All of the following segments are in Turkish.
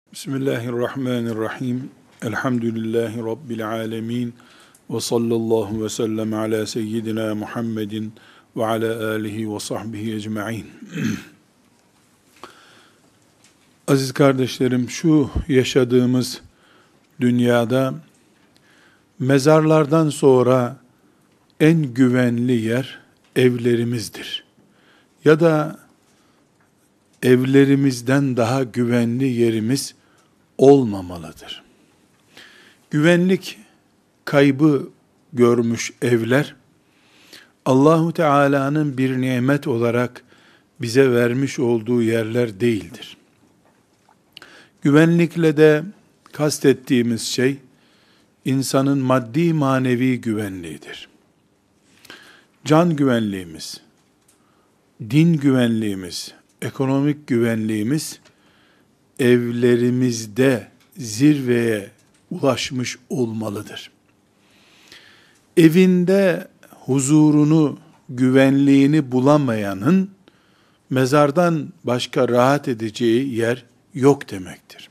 Bismillahirrahmanirrahim. Elhamdülillahi Rabbil alemin. Ve sallallahu ve sellem ala seyyidina Muhammedin ve ala alihi ve sahbihi ecma'in. Aziz kardeşlerim, şu yaşadığımız dünyada mezarlardan sonra en güvenli yer evlerimizdir. Ya da evlerimizden daha güvenli yerimiz olmamalıdır. Güvenlik kaybı görmüş evler, Allahu Teala'nın bir nimet olarak bize vermiş olduğu yerler değildir. Güvenlikle de kastettiğimiz şey, insanın maddi manevi güvenliğidir. Can güvenliğimiz, din güvenliğimiz, ekonomik güvenliğimiz, evlerimizde zirveye ulaşmış olmalıdır. Evinde huzurunu, güvenliğini bulamayanın, mezardan başka rahat edeceği yer yok demektir.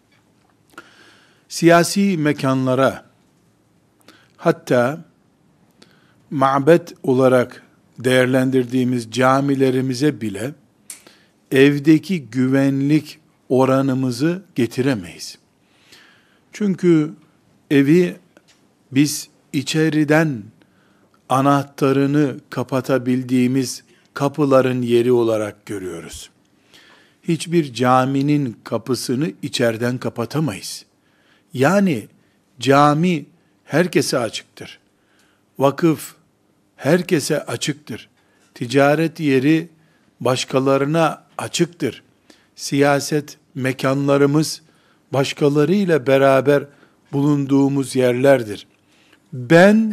Siyasi mekanlara, hatta mabet olarak değerlendirdiğimiz camilerimize bile, evdeki güvenlik oranımızı getiremeyiz. Çünkü evi biz içeriden anahtarını kapatabildiğimiz kapıların yeri olarak görüyoruz. Hiçbir caminin kapısını içeriden kapatamayız. Yani cami herkese açıktır. Vakıf herkese açıktır. Ticaret yeri başkalarına açıktır. Siyaset mekanlarımız başkalarıyla beraber bulunduğumuz yerlerdir. Ben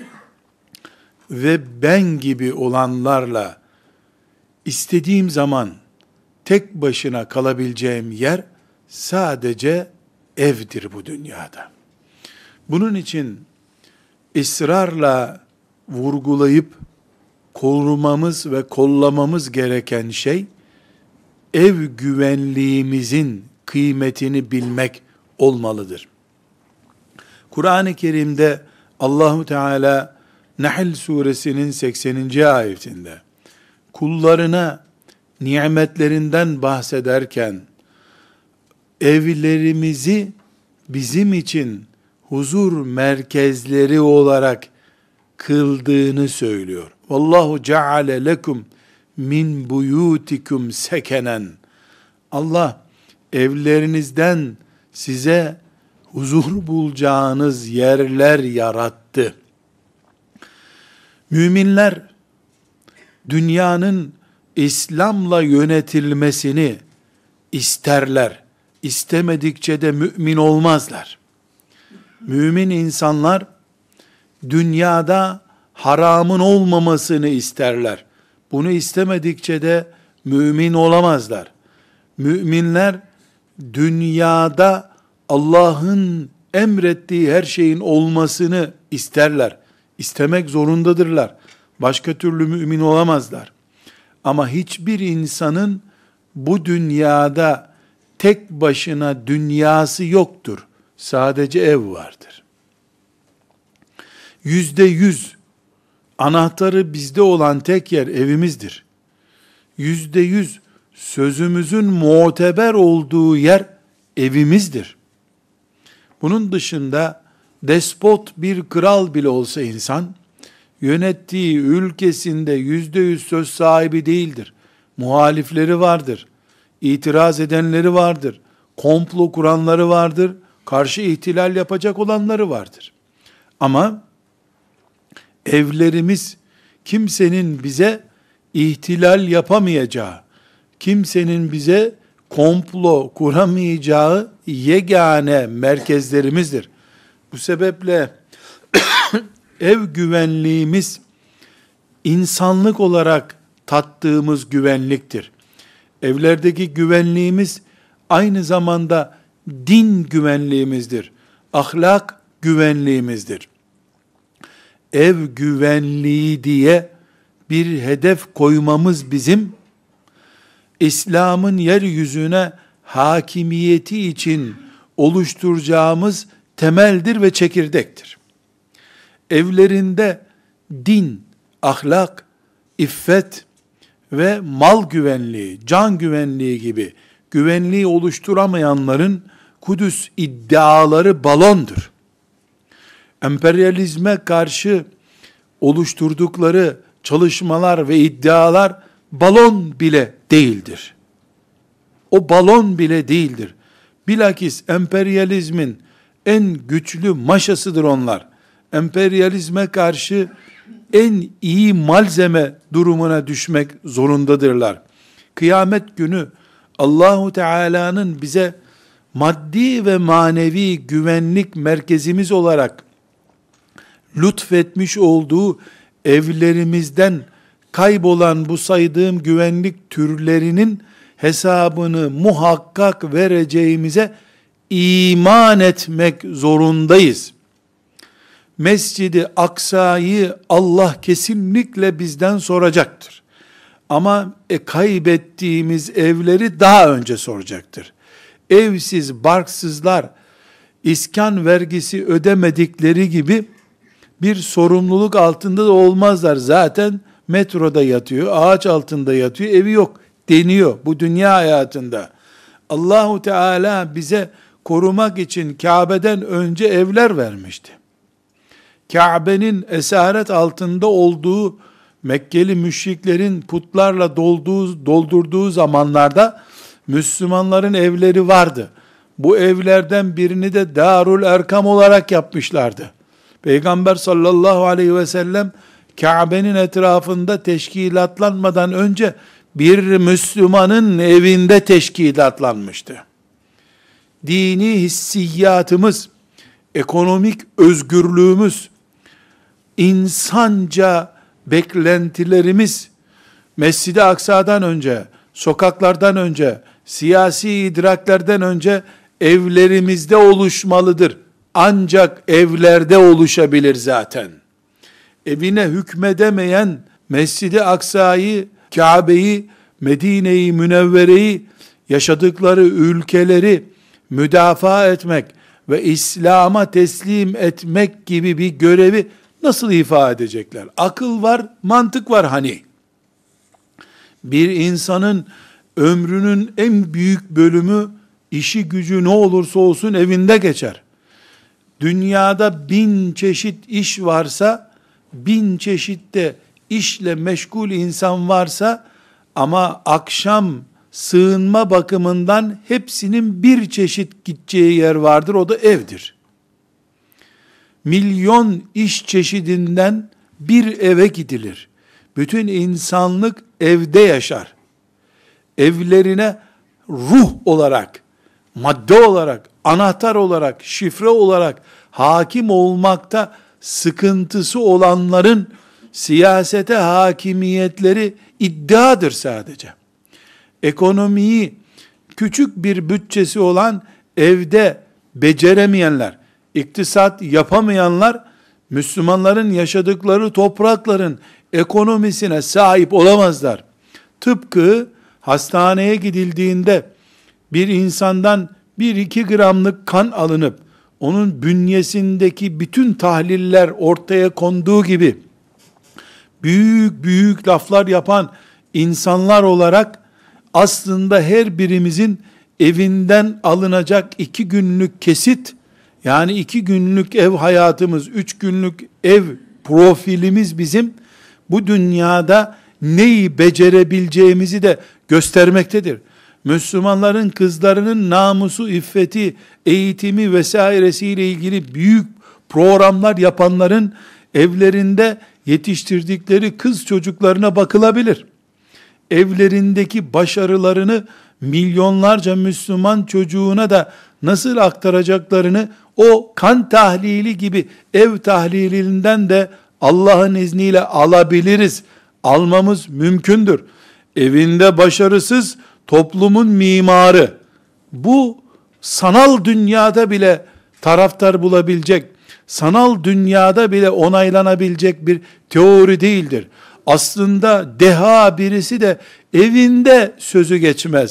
ve ben gibi olanlarla istediğim zaman tek başına kalabileceğim yer sadece evdir bu dünyada. Bunun için ısrarla vurgulayıp korumamız ve kollamamız gereken şey, ev güvenliğimizin kıymetini bilmek olmalıdır. Kur'an-ı Kerim'de Allahu Teala Nahl suresinin 80. ayetinde kullarına nimetlerinden bahsederken evlerimizi bizim için huzur merkezleri olarak kıldığını söylüyor. Vallahu ceale lekum min buyutikum sekenen. Allah evlerinizden size huzur bulacağınız yerler yarattı. Müminler dünyanın İslam'la yönetilmesini isterler. İstemedikçe de mümin olmazlar. Mümin insanlar dünyada haramın olmamasını isterler. Bunu istemedikçe de mümin olamazlar. Müminler dünyada Allah'ın emrettiği her şeyin olmasını isterler. İstemek zorundadırlar. Başka türlü mümin olamazlar. Ama hiçbir insanın bu dünyada tek başına dünyası yoktur. Sadece ev vardır. %100 anahtarı bizde olan tek yer evimizdir. %100 sözümüzün muteber olduğu yer evimizdir. Bunun dışında despot bir kral bile olsa insan, yönettiği ülkesinde %100 söz sahibi değildir. Muhalifleri vardır, itiraz edenleri vardır, komplo kuranları vardır, karşı ihtilal yapacak olanları vardır. Ama evlerimiz kimsenin bize ihtilal yapamayacağı, kimsenin bize komplo kuramayacağı yegane merkezlerimizdir. Bu sebeple ev güvenliğimiz insanlık olarak tattığımız güvenliktir. Evlerdeki güvenliğimiz aynı zamanda din güvenliğimizdir. Ahlak güvenliğimizdir. Ev güvenliği diye bir hedef koymamız bizim İslam'ın yeryüzüne hakimiyeti için oluşturacağımız temeldir ve çekirdektir. Evlerinde din, ahlak, iffet ve mal güvenliği, can güvenliği gibi güvenliği oluşturamayanların Kudüs iddiaları balondur. Emperyalizme karşı oluşturdukları çalışmalar ve iddialar balon bile değildir. O balon bile değildir. Bilakis emperyalizmin en güçlü maşasıdır onlar. Emperyalizme karşı en iyi malzeme durumuna düşmek zorundadırlar. Kıyamet günü Allahu Teala'nın bize maddi ve manevi güvenlik merkezimiz olarak lütfetmiş olduğu evlerimizden kaybolan bu saydığım güvenlik türlerinin hesabını muhakkak vereceğimize iman etmek zorundayız. Mescid-i Aksa'yı Allah kesinlikle bizden soracaktır. Ama kaybettiğimiz evleri daha önce soracaktır. Evsiz, barksızlar iskan vergisi ödemedikleri gibi bir sorumluluk altında da olmazlar. Zaten metroda yatıyor, ağaç altında yatıyor, evi yok deniyor bu dünya hayatında. Allahu Teala bize korumak için Kabe'den önce evler vermişti. Kabe'nin esaret altında olduğu Mekkeli müşriklerin putlarla doldurduğu zamanlarda Müslümanların evleri vardı. Bu evlerden birini de Darul Erkam olarak yapmışlardı. Peygamber sallallahu aleyhi ve sellem Kabe'nin etrafında teşkilatlanmadan önce bir Müslümanın evinde teşkilatlanmıştı. Dini hissiyatımız, ekonomik özgürlüğümüz, insanca beklentilerimiz Mescid-i Aksa'dan önce, sokaklardan önce, siyasi idraklerden önce evlerimizde oluşmalıdır. Ancak evlerde oluşabilir zaten. Evine hükmedemeyen Mescid-i Aksa'yı, Kabe'yi, Medine-i Münevvere'yi, yaşadıkları ülkeleri müdafaa etmek ve İslam'a teslim etmek gibi bir görevi nasıl ifade edecekler? Akıl var, mantık var hani. Bir insanın ömrünün en büyük bölümü işi gücü ne olursa olsun evinde geçer. Dünyada 1000 çeşit iş varsa, 1000 çeşitte işle meşgul insan varsa, ama akşam sığınma bakımından hepsinin bir çeşit gideceği yer vardır, o da evdir. Milyon iş çeşidinden bir eve gidilir. Bütün insanlık evde yaşar. Evlerine ruh olarak, madde olarak, anahtar olarak, şifre olarak hakim olmakta sıkıntısı olanların siyasete hakimiyetleri iddiadır sadece. Ekonomiyi küçük bir bütçesi olan evde beceremeyenler, iktisat yapamayanlar, Müslümanların yaşadıkları toprakların ekonomisine sahip olamazlar. Tıpkı hastaneye gidildiğinde bir insandan 1-2 gramlık kan alınıp onun bünyesindeki bütün tahliller ortaya konduğu gibi büyük büyük laflar yapan insanlar olarak aslında her birimizin evinden alınacak 2 günlük kesit, yani 2 günlük ev hayatımız, 3 günlük ev profilimiz bizim bu dünyada neyi becerebileceğimizi de göstermektedir. Müslümanların kızlarının namusu, iffeti, eğitimi vesairesiyle ilgili büyük programlar yapanların evlerinde yetiştirdikleri kız çocuklarına bakılabilir. Evlerindeki başarılarını milyonlarca Müslüman çocuğuna da nasıl aktaracaklarını o kan tahlili gibi ev tahlilinden de Allah'ın izniyle alabiliriz. Almamız mümkündür. Evinde başarısız toplumun mimarı, bu sanal dünyada bile taraftar bulabilecek, sanal dünyada bile onaylanabilecek bir teori değildir. Aslında deha birisi de evinde sözü geçmez.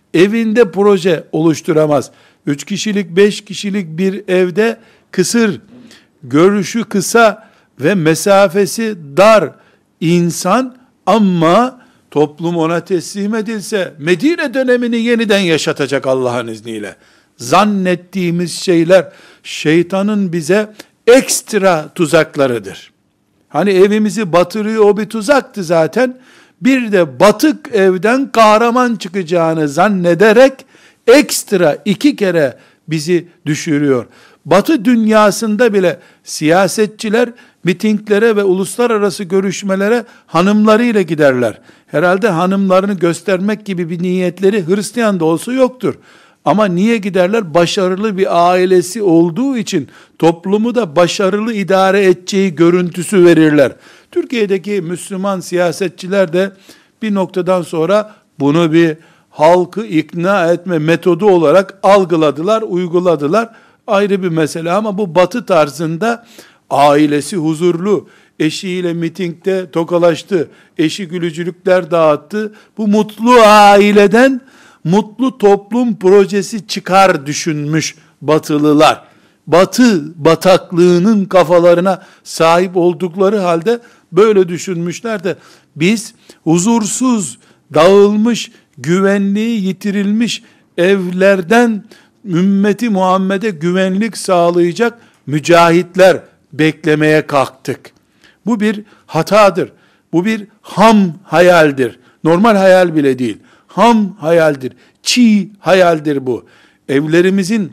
evinde proje oluşturamaz. 3 kişilik, 5 kişilik bir evde kısır, görüşü kısa ve mesafesi dar insan, ama toplum ona teslim edilse Medine dönemini yeniden yaşatacak Allah'ın izniyle. Zannettiğimiz şeyler şeytanın bize ekstra tuzaklarıdır. Hani evimizi batırıyor, o bir tuzaktı zaten. Bir de batık evden kahraman çıkacağını zannederek ekstra 2 kere bizi düşürüyor. Batı dünyasında bile siyasetçiler mitinglere ve uluslararası görüşmelere hanımlarıyla giderler. Herhalde hanımlarını göstermek gibi bir niyetleri Hristiyan da olsa yoktur. Ama niye giderler? Başarılı bir ailesi olduğu için toplumu da başarılı idare edeceği görüntüsü verirler. Türkiye'deki Müslüman siyasetçiler de bir noktadan sonra bunu bir halkı ikna etme metodu olarak algıladılar, uyguladılar. Ayrı bir mesele, ama bu Batı tarzında ailesi huzurlu, eşiyle mitingde tokalaştı, eşi gülücülükler dağıttı. Bu mutlu aileden mutlu toplum projesi çıkar düşünmüş Batılılar. Batı bataklığının kafalarına sahip oldukları halde böyle düşünmüşler de biz huzursuz, dağılmış, güvenliği yitirilmiş evlerden ümmeti Muhammed'e güvenlik sağlayacak mücahitler beklemeye kalktık. Bu bir hatadır. Bu bir ham hayaldir. Normal hayal bile değil. Ham hayaldir. Çiğ hayaldir bu. Evlerimizin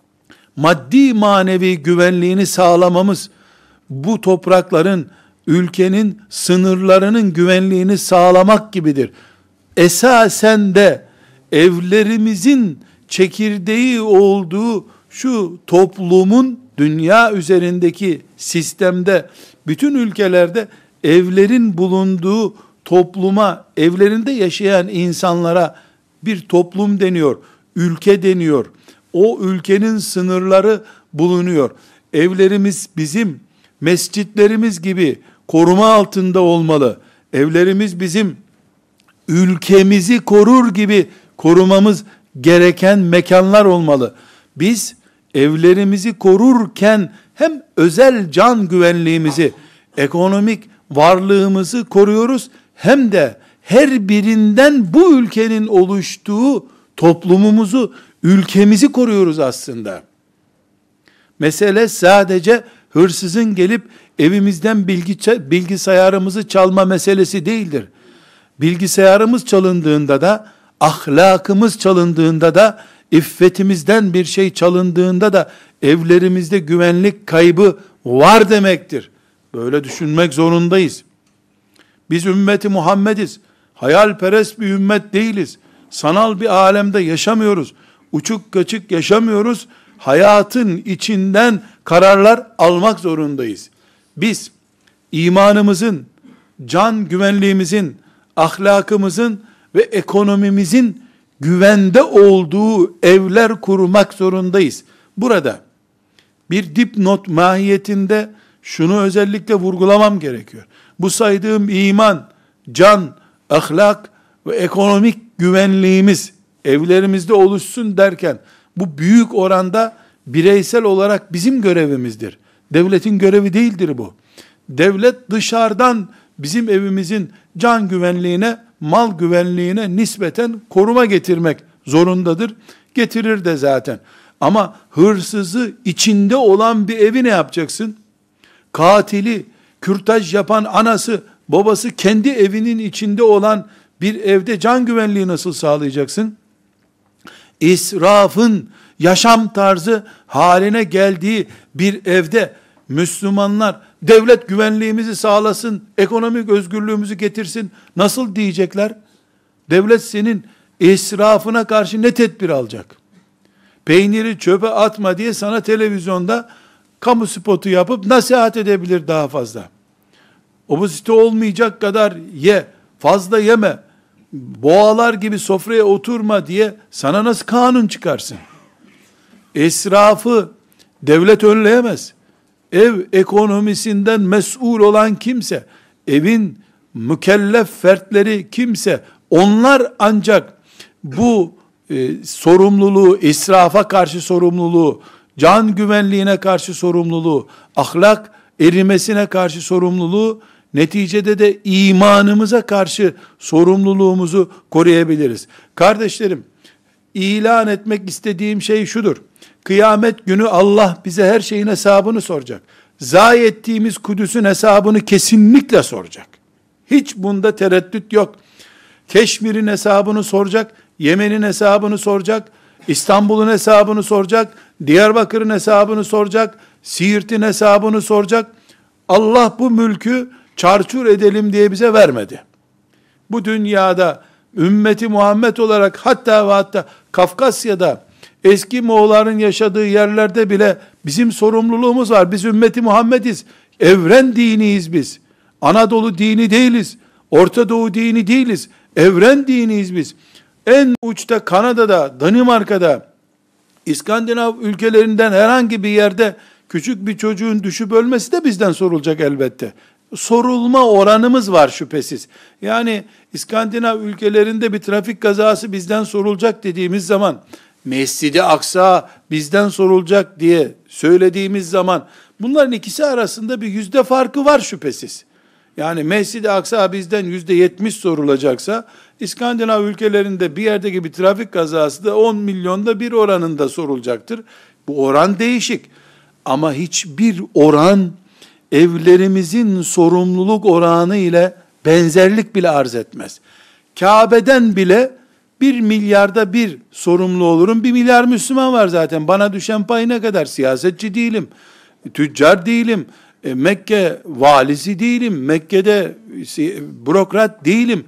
maddi manevi güvenliğini sağlamamız, bu toprakların, ülkenin sınırlarının güvenliğini sağlamak gibidir. Esasen de evlerimizin çekirdeği olduğu şu toplumun dünya üzerindeki sistemde, bütün ülkelerde evlerin bulunduğu topluma, evlerinde yaşayan insanlara bir toplum deniyor, ülke deniyor. O ülkenin sınırları bulunuyor. Evlerimiz bizim mescitlerimiz gibi koruma altında olmalı. Evlerimiz bizim ülkemizi korur gibi korumamız gereken mekanlar olmalı. Biz evlerimizi korurken hem özel can güvenliğimizi, ekonomik varlığımızı koruyoruz, hem de her birinden bu ülkenin oluştuğu toplumumuzu, ülkemizi koruyoruz aslında. Mesele sadece hırsızın gelip evimizden bilgisayarımızı çalma meselesi değildir. Bilgisayarımız çalındığında da, ahlakımız çalındığında da, iffetimizden bir şey çalındığında da evlerimizde güvenlik kaybı var demektir. Böyle düşünmek zorundayız. Biz ümmeti Muhammediz. Hayalperest bir ümmet değiliz. Sanal bir alemde yaşamıyoruz. Uçuk kaçık yaşamıyoruz. Hayatın içinden kararlar almak zorundayız. Biz imanımızın, can güvenliğimizin, ahlakımızın ve ekonomimizin güvende olduğu evler kurmak zorundayız. Burada bir dipnot mahiyetinde şunu özellikle vurgulamam gerekiyor. Bu saydığım iman, can, ahlak ve ekonomik güvenliğimiz evlerimizde oluşsun derken, bu büyük oranda bireysel olarak bizim görevimizdir. Devletin görevi değildir bu. Devlet dışarıdan bizim evimizin can güvenliğine, mal güvenliğine nispeten koruma getirmek zorundadır. Getirir de zaten. Ama hırsızı içinde olan bir evi ne yapacaksın? Katili, kürtaj yapan anası, babası kendi evinin içinde olan bir evde can güvenliği nasıl sağlayacaksın? İsrafın yaşam tarzı haline geldiği bir evde Müslümanlar devlet güvenliğimizi sağlasın, ekonomik özgürlüğümüzü getirsin nasıl diyecekler? Devlet senin israfına karşı ne tedbir alacak? Peyniri çöpe atma diye sana televizyonda kamu spotu yapıp nasihat edebilir daha fazla. Obezite olmayacak kadar ye, fazla yeme, boğalar gibi sofraya oturma diye sana nasıl kanun çıkarsın? İsrafı devlet önleyemez. Ev ekonomisinden mesul olan kimse, evin mükellef fertleri kimse, onlar ancak bu sorumluluğu, israfa karşı sorumluluğu, can güvenliğine karşı sorumluluğu, ahlak erimesine karşı sorumluluğu, neticede de imanımıza karşı sorumluluğumuzu koruyabiliriz. Kardeşlerim, ilan etmek istediğim şey şudur: kıyamet günü Allah bize her şeyin hesabını soracak. Zayi ettiğimiz Kudüs'ün hesabını kesinlikle soracak. Hiç bunda tereddüt yok. Keşmir'in hesabını soracak, Yemen'in hesabını soracak, İstanbul'un hesabını soracak, Diyarbakır'ın hesabını soracak, Siirt'in hesabını soracak. Allah bu mülkü çarçur edelim diye bize vermedi. Bu dünyada ümmeti Muhammed olarak, hatta ve hatta Kafkasya'da eski Moğolların yaşadığı yerlerde bile bizim sorumluluğumuz var. Biz ümmeti Muhammediz. Evren diniyiz biz. Anadolu dini değiliz. Orta Doğu dini değiliz. Evren diniyiz biz. En uçta Kanada'da, Danimarka'da, İskandinav ülkelerinden herhangi bir yerde küçük bir çocuğun düşüp ölmesi de bizden sorulacak elbette. Sorulma oranımız var şüphesiz. Yani İskandinav ülkelerinde bir trafik kazası bizden sorulacak dediğimiz zaman, Mescid-i Aksa bizden sorulacak diye söylediğimiz zaman, bunların ikisi arasında bir yüzde farkı var şüphesiz. Yani Mescid-i Aksa bizden %70 sorulacaksa, İskandinav ülkelerinde bir yerdeki bir trafik kazası da 10 milyonda bir oranında sorulacaktır. Bu oran değişik. Ama hiçbir oran evlerimizin sorumluluk oranı ile benzerlik bile arz etmez. Kabe'den bile 1 milyarda bir sorumlu olurum. 1 milyar Müslüman var zaten. Bana düşen pay ne kadar? Siyasetçi değilim, tüccar değilim, Mekke valisi değilim, Mekke'de bürokrat değilim.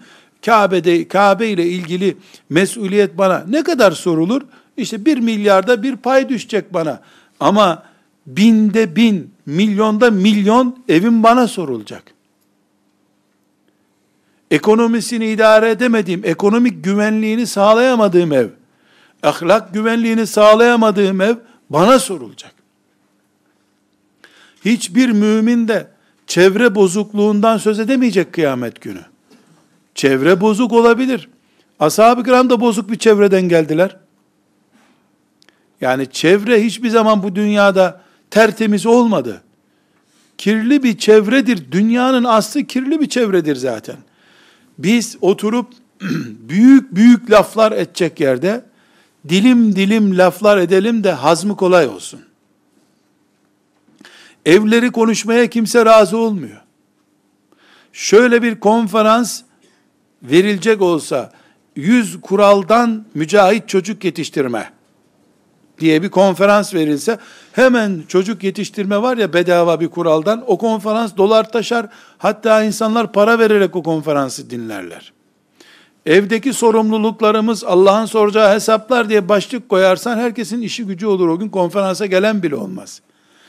Kabe ile ilgili mesuliyet bana ne kadar sorulur? İşte 1 milyarda bir pay düşecek bana. Ama binde bin, milyonda milyon evim bana sorulacak. Ekonomisini idare edemediğim, ekonomik güvenliğini sağlayamadığım ev, ahlak güvenliğini sağlayamadığım ev bana sorulacak. Hiçbir mümin de çevre bozukluğundan söz edemeyecek kıyamet günü. Çevre bozuk olabilir. Ashab-ı kiram da bozuk bir çevreden geldiler. Yani çevre hiçbir zaman bu dünyada tertemiz olmadı. Kirli bir çevredir. Dünyanın aslı kirli bir çevredir zaten. Biz oturup büyük büyük laflar edecek yerde dilim dilim laflar edelim de hazmı kolay olsun. Evleri konuşmaya kimse razı olmuyor. Şöyle bir konferans verilecek olsa, 100 kuraldan mücahit çocuk yetiştirme diye bir konferans verilse, hemen çocuk yetiştirme var ya bedava bir kuraldan, o konferans dolar taşar, hatta insanlar para vererek o konferansı dinlerler. Evdeki sorumluluklarımız Allah'ın soracağı hesaplar diye başlık koyarsan, herkesin işi gücü olur, o gün konferansa gelen bile olmaz.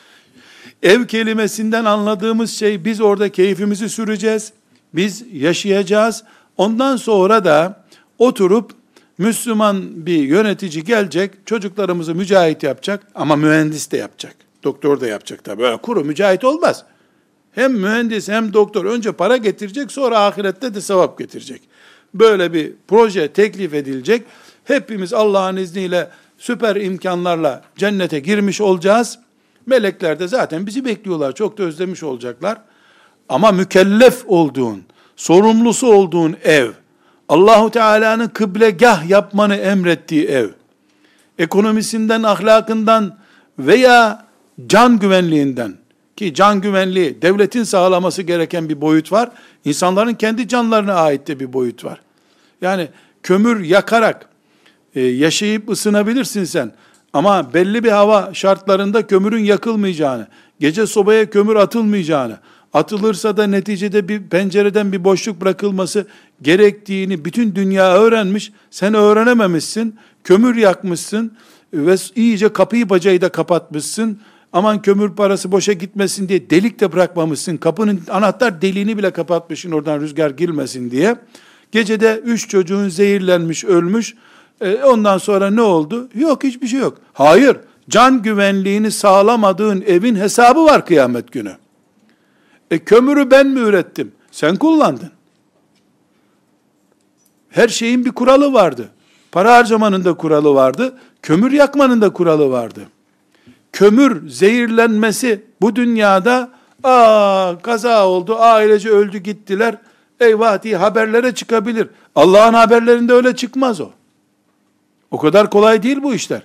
Ev kelimesinden anladığımız şey, biz orada keyfimizi süreceğiz, biz yaşayacağız, ondan sonra da oturup Müslüman bir yönetici gelecek, çocuklarımızı mücahit yapacak ama mühendis de yapacak, doktor da yapacak tabii. Böyle kuru mücahit olmaz. Hem mühendis hem doktor önce para getirecek, sonra ahirette de sevap getirecek. Böyle bir proje teklif edilecek. Hepimiz Allah'ın izniyle süper imkanlarla cennete girmiş olacağız. Melekler de zaten bizi bekliyorlar, çok da özlemiş olacaklar. Ama mükellef olduğun, sorumlusu olduğun ev, Allahu Teala'nın kıblegah yapmanı emrettiği ev, ekonomisinden, ahlakından veya can güvenliğinden, ki can güvenliği devletin sağlaması gereken bir boyut var, insanların kendi canlarına ait de bir boyut var. Yani kömür yakarak yaşayıp ısınabilirsin sen, ama belli bir hava şartlarında kömürün yakılmayacağını, gece sobaya kömür atılmayacağını, atılırsa da neticede bir pencereden bir boşluk bırakılması gerektiğini bütün dünya öğrenmiş, sen öğrenememişsin, kömür yakmışsın ve iyice kapıyı bacayı da kapatmışsın, aman kömür parası boşa gitmesin diye delik de bırakmamışsın, kapının anahtar deliğini bile kapatmışsın oradan rüzgar girmesin diye, gecede 3 çocuğun zehirlenmiş, ölmüş, ondan sonra ne oldu? Yok, hiçbir şey yok. Hayır, can güvenliğini sağlamadığın evin hesabı var kıyamet günü. Kömürü ben mi ürettim? Sen kullandın. Her şeyin bir kuralı vardı. Para harcamanın da kuralı vardı. Kömür yakmanın da kuralı vardı. Kömür zehirlenmesi bu dünyada kaza oldu, ailece öldü gittiler, eyvah diye haberlere çıkabilir. Allah'ın haberlerinde öyle çıkmaz o. O kadar kolay değil bu işler.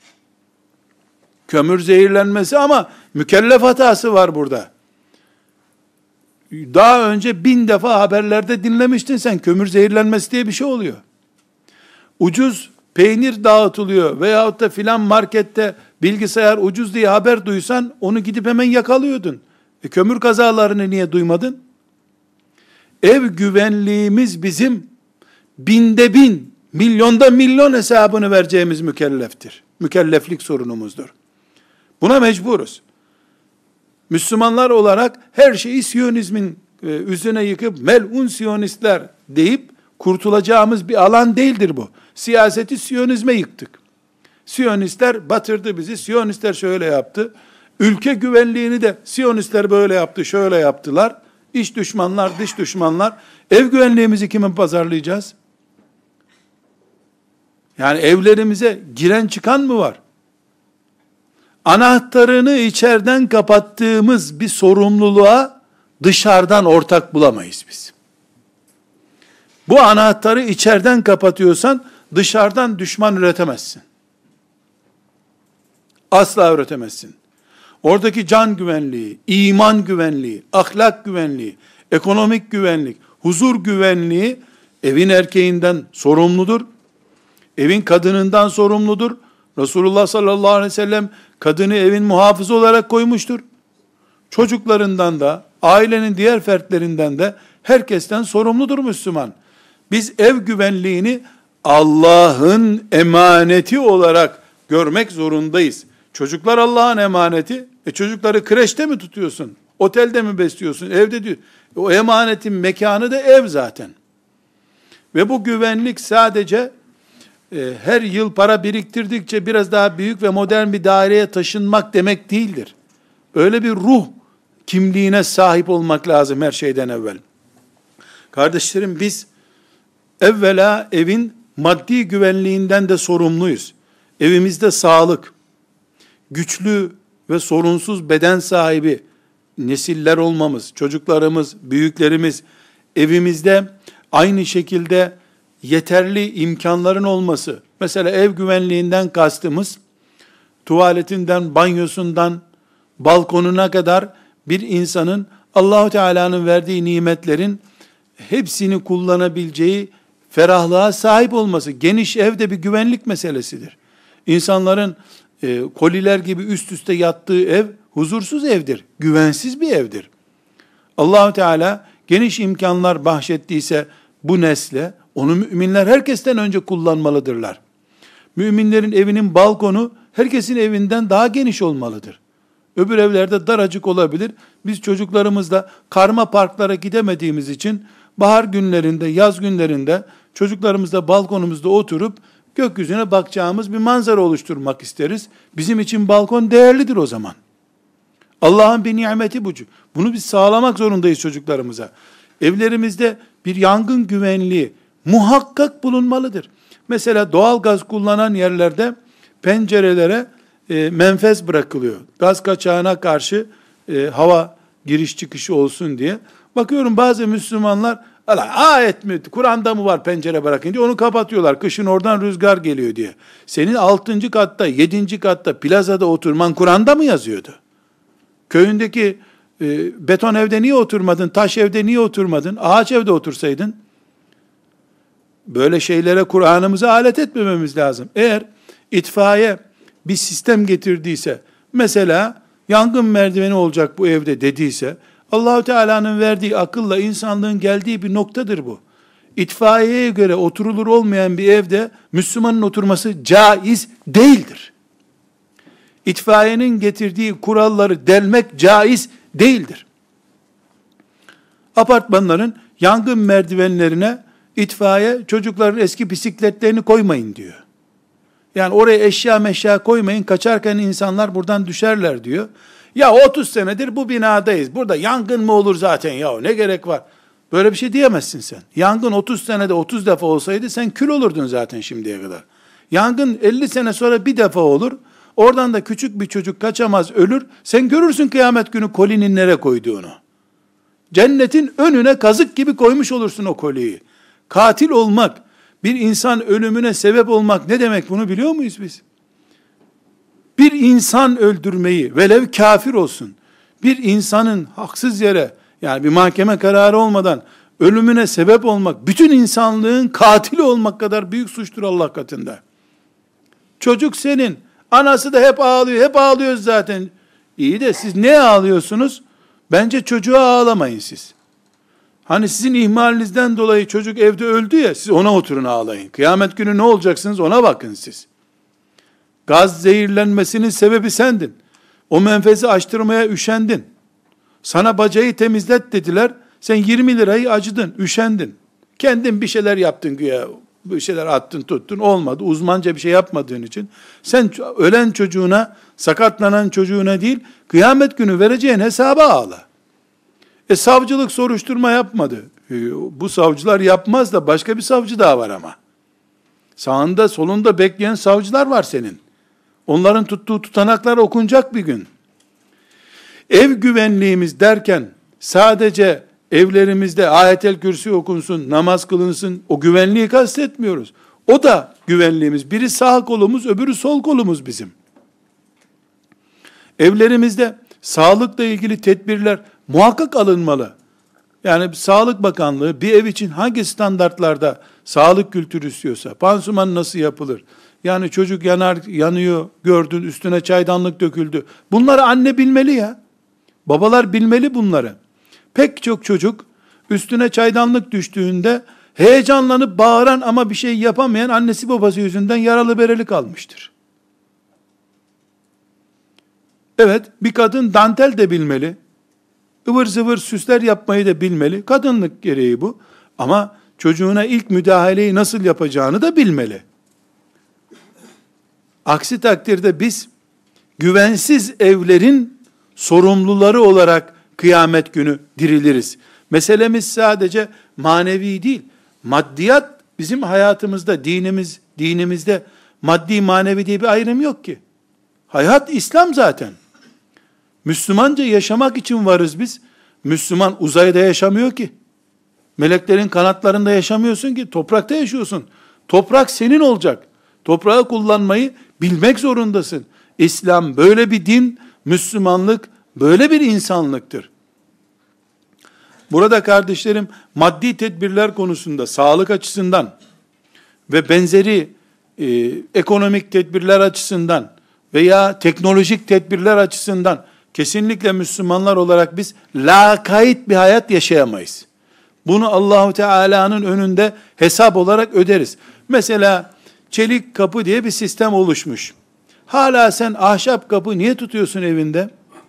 Kömür zehirlenmesi ama mükellef hatası var burada. Daha önce 1000 defa haberlerde dinlemiştin sen, kömür zehirlenmesi diye bir şey oluyor. Ucuz peynir dağıtılıyor veyahut da filan markette bilgisayar ucuz diye haber duysan onu gidip hemen yakalıyordun. Kömür kazalarını niye duymadın? Ev güvenliğimiz bizim 1000'de 1000, milyonda milyon hesabını vereceğimiz mükelleftir. Mükelleflik sorunumuzdur. Buna mecburuz. Müslümanlar olarak her şeyi Siyonizmin üzerine yıkıp melun Siyonistler deyip kurtulacağımız bir alan değildir bu. Siyaseti Siyonizme yıktık. Siyonistler batırdı bizi. Siyonistler şöyle yaptı. Ülke güvenliğini de Siyonistler böyle yaptı, şöyle yaptılar. İç düşmanlar, dış düşmanlar. Ev güvenliğimizi kime pazarlayacağız? Yani evlerimize giren çıkan mı var? Anahtarını içeriden kapattığımız bir sorumluluğa dışarıdan ortak bulamayız biz. Bu anahtarı içeriden kapatıyorsan dışarıdan düşman üretemezsin. Asla üretemezsin. Oradaki can güvenliği, iman güvenliği, ahlak güvenliği, ekonomik güvenlik, huzur güvenliği evin erkeğinden sorumludur. Evin kadınından sorumludur. Resulullah sallallahu aleyhi ve sellem kadını evin muhafızı olarak koymuştur. Çocuklarından da, ailenin diğer fertlerinden de herkesten sorumludur Müslüman. Biz ev güvenliğini Allah'ın emaneti olarak görmek zorundayız. Çocuklar Allah'ın emaneti. Çocukları kreşte mi tutuyorsun? Otelde mi besliyorsun? Evde diyor. O emanetin mekanı da ev zaten. Ve bu güvenlik sadece her yıl para biriktirdikçe biraz daha büyük ve modern bir daireye taşınmak demek değildir. Öyle bir ruh kimliğine sahip olmak lazım her şeyden evvel. Kardeşlerim, biz evvela evin maddi güvenliğinden de sorumluyuz. Evimizde sağlık, güçlü ve sorunsuz beden sahibi nesiller olmamız, çocuklarımız, büyüklerimiz, evimizde aynı şekilde yeterli imkanların olması. Mesela ev güvenliğinden kastımız, tuvaletinden, banyosundan, balkonuna kadar bir insanın Allah-u Teala'nın verdiği nimetlerin hepsini kullanabileceği ferahlığa sahip olması. Geniş ev de bir güvenlik meselesidir. İnsanların koliler gibi üst üste yattığı ev huzursuz evdir, güvensiz bir evdir. Allah-u Teala geniş imkanlar bahşettiyse bu nesle, onu müminler herkesten önce kullanmalıdırlar. Müminlerin evinin balkonu herkesin evinden daha geniş olmalıdır. Öbür evlerde daracık olabilir. Biz çocuklarımızla karma parklara gidemediğimiz için bahar günlerinde, yaz günlerinde çocuklarımızla balkonumuzda oturup gökyüzüne bakacağımız bir manzara oluşturmak isteriz. Bizim için balkon değerlidir o zaman. Allah'ın bir nimeti bu. Bunu biz sağlamak zorundayız çocuklarımıza. Evlerimizde bir yangın güvenliği muhakkak bulunmalıdır. Mesela doğal gaz kullanan yerlerde pencerelere menfez bırakılıyor. Gaz kaçağına karşı hava giriş çıkışı olsun diye. Bakıyorum bazı Müslümanlar, ayet mi, Kur'an'da mı var pencere bırakın diye onu kapatıyorlar. Kışın oradan rüzgar geliyor diye. Senin 6. katta, 7. katta, plazada oturman Kur'an'da mı yazıyordu? Köyündeki beton evde niye oturmadın, taş evde niye oturmadın, ağaç evde otursaydın? Böyle şeylere Kur'an'ımızı alet etmememiz lazım. Eğer itfaiye bir sistem getirdiyse, mesela yangın merdiveni olacak bu evde dediyse, Allah-u Teala'nın verdiği akılla insanlığın geldiği bir noktadır bu. İtfaiyeye göre oturulur olmayan bir evde Müslümanın oturması caiz değildir. İtfaiyenin getirdiği kuralları delmek caiz değildir. Apartmanların yangın merdivenlerine itfaiye çocukların eski bisikletlerini koymayın diyor. Yani oraya eşya meşya koymayın, kaçarken insanlar buradan düşerler diyor. Ya 30 senedir bu binadayız. Burada yangın mı olur zaten ya, ne gerek var? Böyle bir şey diyemezsin sen. Yangın 30 senede 30 defa olsaydı sen kül olurdun zaten şimdiye kadar. Yangın 50 sene sonra bir defa olur. Oradan da küçük bir çocuk kaçamaz, ölür. Sen görürsün kıyamet günü kolinin nereye koyduğunu. Cennetin önüne kazık gibi koymuş olursun o koliyi. Katil olmak, bir insan ölümüne sebep olmak ne demek, bunu biliyor muyuz biz? Bir insan öldürmeyi, velev kafir olsun, bir insanın haksız yere, yani bir mahkeme kararı olmadan ölümüne sebep olmak, bütün insanlığın katili olmak kadar büyük suçtur Allah katında. Çocuk senin, anası da hep ağlıyor, hep ağlıyoruz zaten. İyi de siz ne ağlıyorsunuz? Bence çocuğa ağlamayın siz. Hani sizin ihmalinizden dolayı çocuk evde öldü ya, siz ona oturun ağlayın. Kıyamet günü ne olacaksınız ona bakın siz. Gaz zehirlenmesinin sebebi sendin. O menfezi açtırmaya üşendin. Sana bacayı temizlet dediler. Sen 20 lirayı acıdın, üşendin. Kendin bir şeyler yaptın güya. Bir şeyler attın, tuttun, olmadı. Uzmanca bir şey yapmadığın için. Sen ölen çocuğuna, sakatlanan çocuğuna değil, kıyamet günü vereceğin hesaba ağla. Savcılık soruşturma yapmadı. Bu savcılar yapmaz da başka bir savcı daha var ama. Sağında solunda bekleyen savcılar var senin. Onların tuttuğu tutanaklar okunacak bir gün. Ev güvenliğimiz derken sadece evlerimizde Ayetel Kürsi okunsun, namaz kılınsın, o güvenliği kastetmiyoruz. O da güvenliğimiz. Biri sağ kolumuz, öbürü sol kolumuz bizim. Evlerimizde sağlıkla ilgili tedbirler muhakkak alınmalı. Yani Sağlık Bakanlığı bir ev için hangi standartlarda sağlık kültürü istiyorsa, pansuman nasıl yapılır? Yani çocuk yanıyor, gördün, üstüne çaydanlık döküldü. Bunları anne bilmeli ya. Babalar bilmeli bunları. Pek çok çocuk üstüne çaydanlık düştüğünde heyecanlanıp bağıran ama bir şey yapamayan annesi babası yüzünden yaralı bereli kalmıştır. Evet, bir kadın dantel de bilmeli. Ivır zıvır süsler yapmayı da bilmeli. Kadınlık gereği bu. Ama çocuğuna ilk müdahaleyi nasıl yapacağını da bilmeli. Aksi takdirde biz güvensiz evlerin sorumluları olarak kıyamet günü diriliriz. Meselemiz sadece manevi değil. Maddiyat bizim hayatımızda, dinimizde maddi manevi diye bir ayrım yok ki. Hayat İslam zaten. Müslümanca yaşamak için varız biz. Müslüman uzayda yaşamıyor ki. Meleklerin kanatlarında yaşamıyorsun ki. Toprakta yaşıyorsun. Toprak senin olacak. Toprağı kullanmayı bilmek zorundasın. İslam böyle bir din, Müslümanlık böyle bir insanlıktır. Burada kardeşlerim, maddi tedbirler konusunda, sağlık açısından ve benzeri ekonomik tedbirler açısından veya teknolojik tedbirler açısından kesinlikle Müslümanlar olarak biz lakayt bir hayat yaşayamayız. Bunu Allahu Teala'nın önünde hesap olarak öderiz. Mesela çelik kapı diye bir sistem oluşmuş. Hala sen ahşap kapı niye tutuyorsun evinde?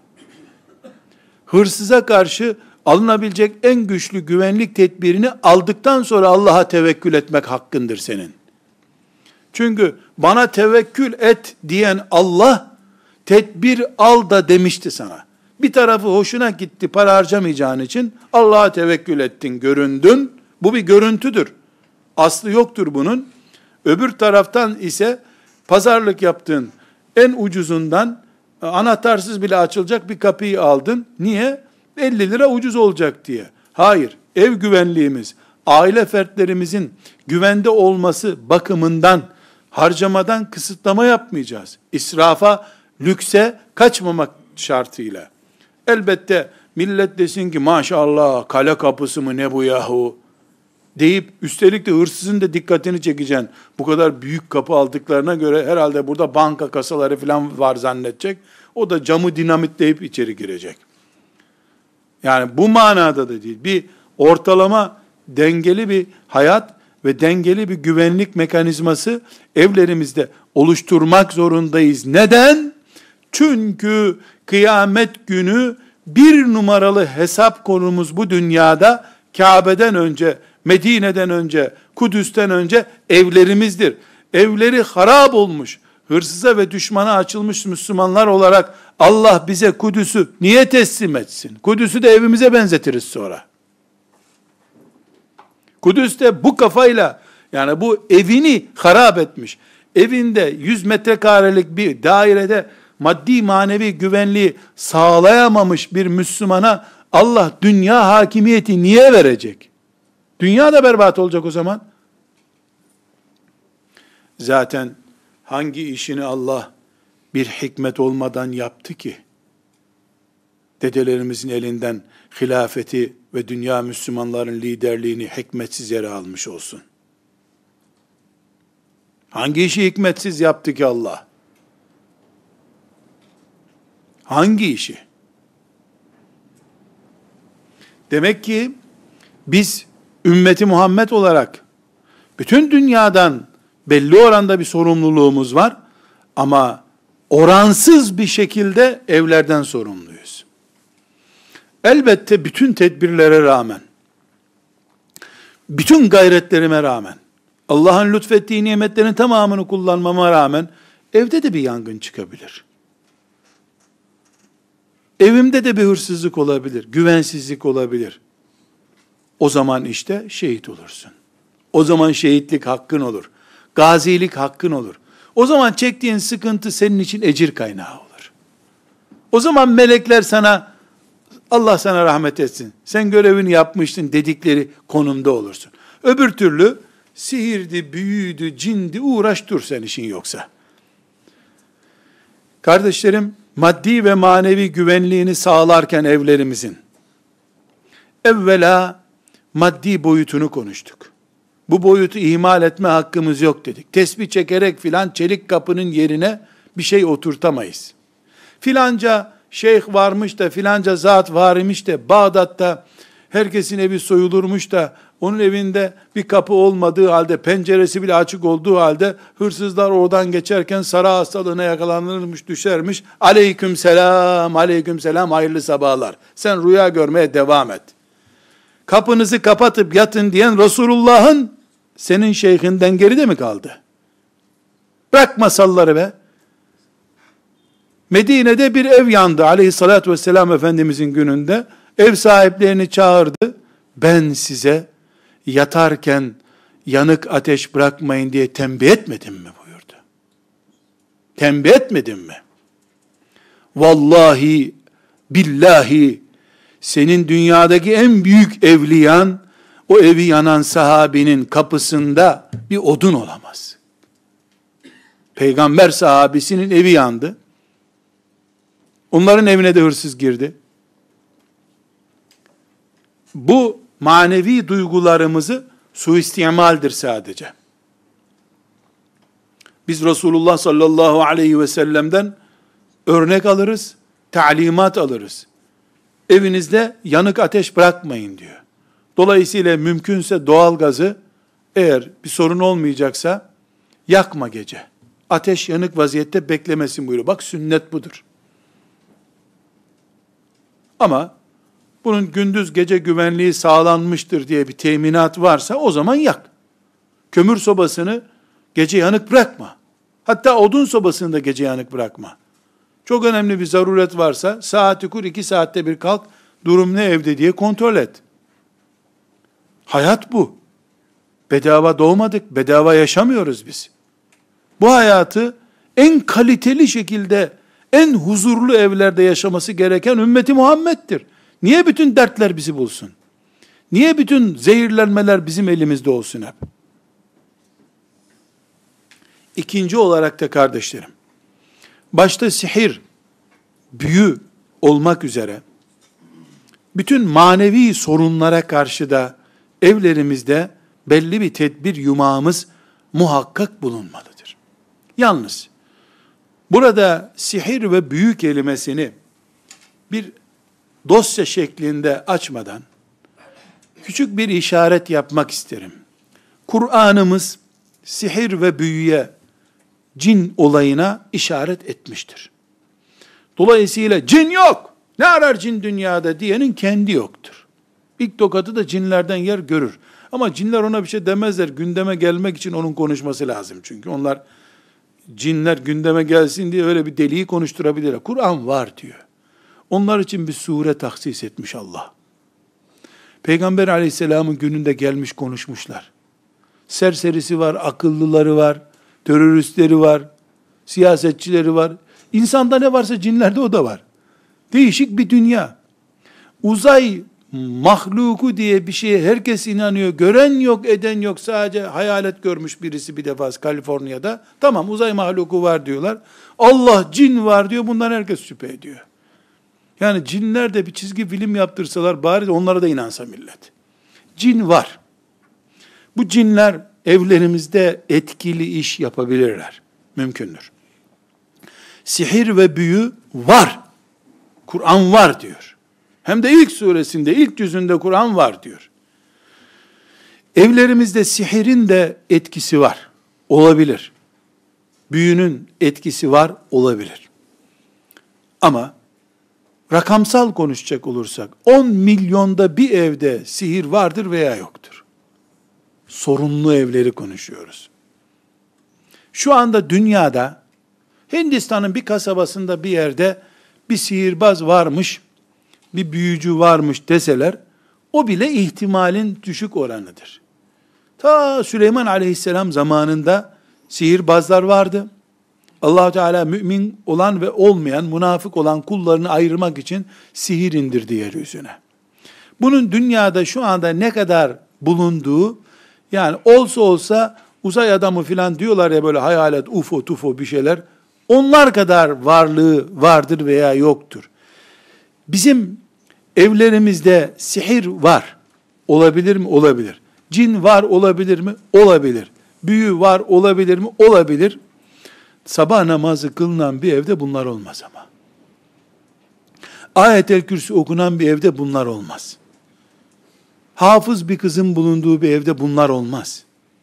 Hırsıza karşı alınabilecek en güçlü güvenlik tedbirini aldıktan sonra Allah'a tevekkül etmek hakkındır senin. Çünkü bana tevekkül et diyen Allah, tedbir al da demişti sana. Bir tarafı hoşuna gitti, para harcamayacağın için Allah'a tevekkül ettin, göründün. Bu bir görüntüdür. Aslı yoktur bunun. Öbür taraftan ise pazarlık yaptığın en ucuzundan anahtarsız bile açılacak bir kapıyı aldın. Niye? 50 lira ucuz olacak diye. Hayır, ev güvenliğimiz, aile fertlerimizin güvende olması bakımından, harcamadan kısıtlama yapmayacağız. İsrafa, lükse kaçmamak şartıyla. Elbette millet desin ki maşallah kale kapısı mı ne bu yahu deyip üstelik de hırsızın da dikkatini çekeceksin. Bu kadar büyük kapı aldıklarına göre herhalde burada banka kasaları falan var zannedecek. O da camı dinamitleyip içeri girecek. Yani bu manada da değil. Bir ortalama dengeli bir hayat ve dengeli bir güvenlik mekanizması evlerimizde oluşturmak zorundayız. Neden? Çünkü kıyamet günü bir numaralı hesap konumuz bu dünyada Kabe'den önce, Medine'den önce, Kudüs'ten önce evlerimizdir. Evleri harap olmuş, hırsıza ve düşmana açılmış Müslümanlar olarak Allah bize Kudüs'ü niye teslim etsin? Kudüs'ü de evimize benzetiriz sonra. Kudüs'te bu kafayla, yani bu evini harap etmiş, evinde 100 metrekarelik bir dairede maddi manevi güvenliği sağlayamamış bir Müslümana Allah dünya hakimiyeti niye verecek? Dünya da berbat olacak o zaman. Zaten hangi işini Allah bir hikmet olmadan yaptı ki? Dedelerimizin elinden hilafeti ve dünya Müslümanların liderliğini hikmetsiz yere almış olsun. Hangi işi hikmetsiz yaptı ki Allah? Hangi işi? Demek ki biz ümmeti Muhammed olarak bütün dünyadan belli oranda bir sorumluluğumuz var ama oransız bir şekilde evlerden sorumluyuz. Elbette bütün tedbirlere rağmen, bütün gayretlerime rağmen, Allah'ın lütfettiği nimetlerin tamamını kullanmama rağmen evde de bir yangın çıkabilir. Evimde de bir hırsızlık olabilir, güvensizlik olabilir. O zaman işte şehit olursun. O zaman şehitlik hakkın olur. Gazilik hakkın olur. O zaman çektiğin sıkıntı senin için ecir kaynağı olur. O zaman melekler sana, Allah sana rahmet etsin, sen görevini yapmıştın dedikleri konumda olursun. Öbür türlü sihirdi, büyüydü, cindi, uğraş dur sen işin yoksa. Kardeşlerim, maddi ve manevi güvenliğini sağlarken evlerimizin, evvela maddi boyutunu konuştuk. Bu boyutu ihmal etme hakkımız yok dedik. Tesbih çekerek filan çelik kapının yerine bir şey oturtamayız. Filanca şeyh varmış da filanca zat var imiş de Bağdat'ta herkesin evi soyulurmuş da onun evinde bir kapı olmadığı halde, penceresi bile açık olduğu halde hırsızlar oradan geçerken sara hastalığına yakalanırmış, düşermiş. Aleyküm selam, aleyküm selam, hayırlı sabahlar. Sen rüya görmeye devam et. Kapınızı kapatıp yatın diyen Resulullah'ın senin şeyhinden geride mi kaldı? Bırak masalları be. Medine'de bir ev yandı aleyhissalatü vesselam Efendimizin gününde. Ev sahiplerini çağırdı. Ben size yatarken yanık ateş bırakmayın diye tembih etmedim mi buyurdu. Tembih etmedim mi? Vallahi, billahi, senin dünyadaki en büyük evliyan, o evi yanan sahabinin kapısında bir odun olamaz. Peygamber sahabesinin evi yandı. Onların evine de hırsız girdi. Bu manevi duygularımızı suistimaldir sadece. Biz Resulullah sallallahu aleyhi ve sellem'den örnek alırız, talimat alırız. Evinizde yanık ateş bırakmayın diyor. Dolayısıyla mümkünse doğalgazı, eğer bir sorun olmayacaksa yakma gece. Ateş yanık vaziyette beklemesin buyuruyor. Bak sünnet budur. Ama bunun gündüz gece güvenliği sağlanmıştır diye bir teminat varsa o zaman yak. Kömür sobasını gece yanık bırakma. Hatta odun sobasını da gece yanık bırakma. Çok önemli bir zaruret varsa saati kur, 2 saatte bir kalk, durum ne evde diye kontrol et. Hayat bu. Bedava doğmadık, bedava yaşamıyoruz biz. Bu hayatı en kaliteli şekilde, en huzurlu evlerde yaşaması gereken ümmeti Muhammed'dir. Niye bütün dertler bizi bulsun? Niye bütün zehirlenmeler bizim elimizde olsun hep? İkinci olarak da kardeşlerim, başta sihir, büyü olmak üzere, bütün manevi sorunlara karşı da evlerimizde belli bir tedbir yumağımız muhakkak bulunmalıdır. Yalnız, burada sihir ve büyü kelimesini bir dosya şeklinde açmadan, küçük bir işaret yapmak isterim. Kur'an'ımız sihir ve büyüye, cin olayına işaret etmiştir. Dolayısıyla cin yok, ne arar cin dünyada diyenin kendi yoktur. İlk tokatı da cinlerden yer görür. Ama cinler ona bir şey demezler, gündeme gelmek için onun konuşması lazım. Çünkü onlar, cinler gündeme gelsin diye öyle bir deliği konuşturabilirler. Kur'an var diyor. Onlar için bir sure tahsis etmiş Allah. Peygamber aleyhisselamın gününde gelmiş konuşmuşlar. Serserisi var, akıllıları var, teröristleri var, siyasetçileri var. İnsanda ne varsa cinlerde o da var. Değişik bir dünya. Uzay mahluku diye bir şeye herkes inanıyor. Gören yok, eden yok. Sadece hayalet görmüş birisi bir defa Kaliforniya'da. Tamam, uzay mahluku var diyorlar. Allah, cin var diyor. Bundan herkes şüphe ediyor. Yani cinler de bir çizgi film yaptırsalar bari de onlara da inansa millet. Cin var. Bu cinler evlerimizde etkili iş yapabilirler. Mümkündür. Sihir ve büyü var. Kur'an var diyor. Hem de ilk suresinde, ilk cüzünde Kur'an var diyor. Evlerimizde sihirin de etkisi var. Olabilir. Büyünün etkisi var, olabilir. Ama rakamsal konuşacak olursak 10 milyonda bir evde sihir vardır veya yoktur. Sorunlu evleri konuşuyoruz. Şu anda dünyada Hindistan'ın bir kasabasında bir yerde bir sihirbaz varmış, bir büyücü varmış deseler, o bile ihtimalin düşük oranıdır. Ta Süleyman aleyhisselam zamanında sihirbazlar vardı. Allah Teala mümin olan ve olmayan, münafık olan kullarını ayırmak için sihir indirdi yeryüzüne. Bunun dünyada şu anda ne kadar bulunduğu, yani olsa olsa uzay adamı filan diyorlar ya, böyle hayalet, UFO, tufo bir şeyler, onlar kadar varlığı vardır veya yoktur. Bizim evlerimizde sihir var. Olabilir mi? Olabilir. Cin var olabilir mi? Olabilir. Büyü var olabilir mi? Olabilir. Sabah namazı kılınan bir evde bunlar olmaz ama. Ayet-el Kürsi okunan bir evde bunlar olmaz. Hafız bir kızın bulunduğu bir evde bunlar olmaz.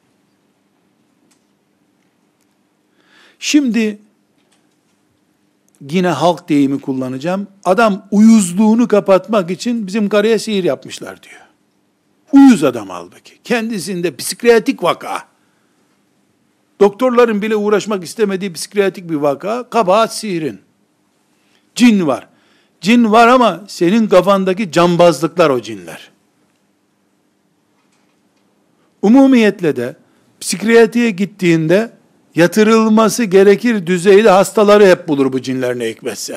Şimdi yine halk deyimi kullanacağım. Adam uyuzluğunu kapatmak için bizim karıya sihir yapmışlar diyor. Uyuz adam halbuki. Kendisinde psikiyatrik vaka. Doktorların bile uğraşmak istemediği psikiyatrik bir vaka. Kabahat sihirin. Cin var. Cin var ama senin kafandaki cambazlıklar o cinler. Umumiyetle de psikiyatriye gittiğinde yatırılması gerekir düzeyde hastaları hep bulur bu cinler ne hikmetse.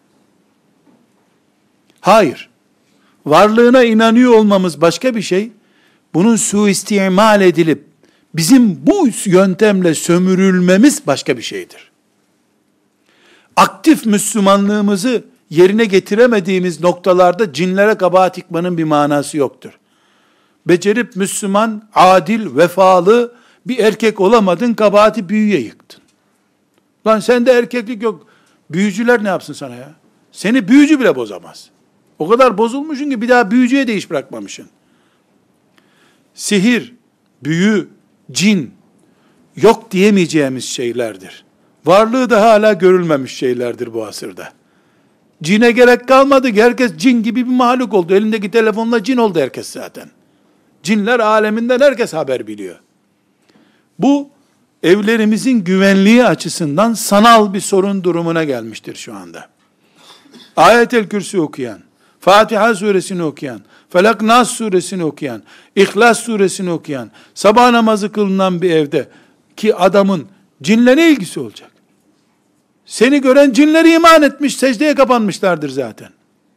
Hayır. Varlığına inanıyor olmamız başka bir şey. Bunun suistimal edilip bizim bu yöntemle sömürülmemiz başka bir şeydir. Aktif Müslümanlığımızı yerine getiremediğimiz noktalarda cinlere kabahat yıkmanın bir manası yoktur. Becerip Müslüman, adil, vefalı bir erkek olamadın, kabahati büyüye yıktın. Lan sende erkeklik yok. Büyücüler ne yapsın sana ya? Seni büyücü bile bozamaz. O kadar bozulmuşsun ki bir daha büyücüye de iş bırakmamışsın. Sihir, büyü, cin yok diyemeyeceğimiz şeylerdir. Varlığı da hala görülmemiş şeylerdir bu asırda. Cine gerek kalmadı ki herkes cin gibi bir mahluk oldu. Elindeki telefonla cin oldu herkes zaten. Cinler aleminden herkes haber biliyor. Bu evlerimizin güvenliği açısından sanal bir sorun durumuna gelmiştir şu anda. Ayet-el Kürsi okuyan, Fatiha suresini okuyan, Felak Nas suresini okuyan, İhlas suresini okuyan, sabah namazı kılınan bir evde ki adamın cinle ne ilgisi olacak? Seni gören cinleri iman etmiş, secdeye kapanmışlardır zaten.